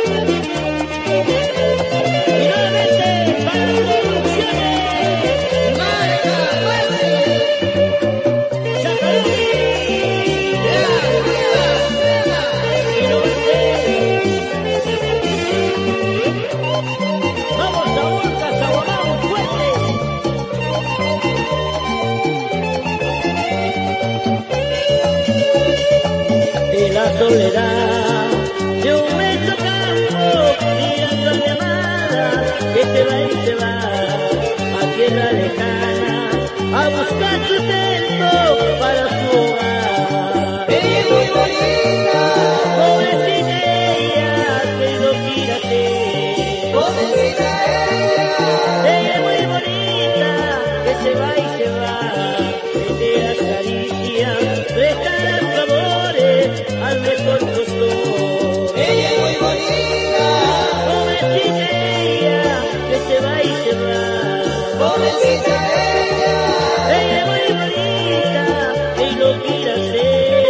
Soledad de un beso campo, mirando a mi amada que se va y se va a tierra lejana a buscar sustento para su hogar. Ella es muy bonita, Pobrecita ella, te lo quiera hacer. pobrecita Ella es muy bonita, que se va y se va, que te das caricias, prestarás favores al mejor postor. ella es muy bonita, Pobrecita ella, que se va y se va. pobrecita Ella es muy bonita, y lo quiere hacer.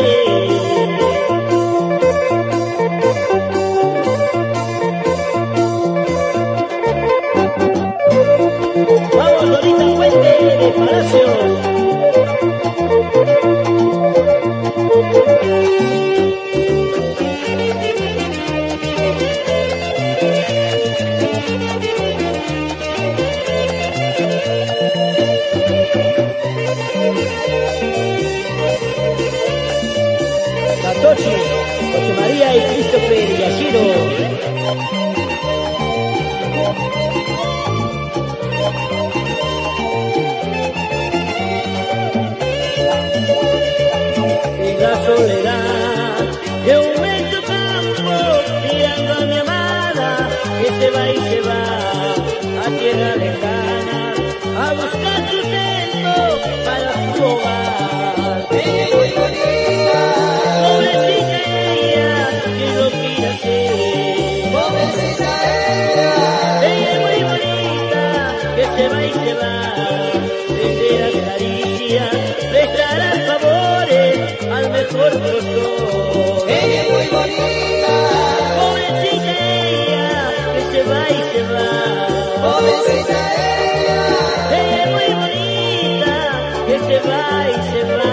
Vamos, Lolita Fuente de Palacios. Satoshi, José María y Christopher Yashiro. En la soledad de un bello campo, mirando a mi amada que se va y se va a tierra lejana a buscar sustento para su hogar. ella es muy bonita, Pobrecita ella, que lo quiere hacer. pobrecita Ella es muy bonita, que se va y se va, prenderás caricias, prestarás favores al mejor postor. ella es muy bonita, Pobrecita ella, que se va y se va. pobrecita Ella es muy bonita, que se va y se va.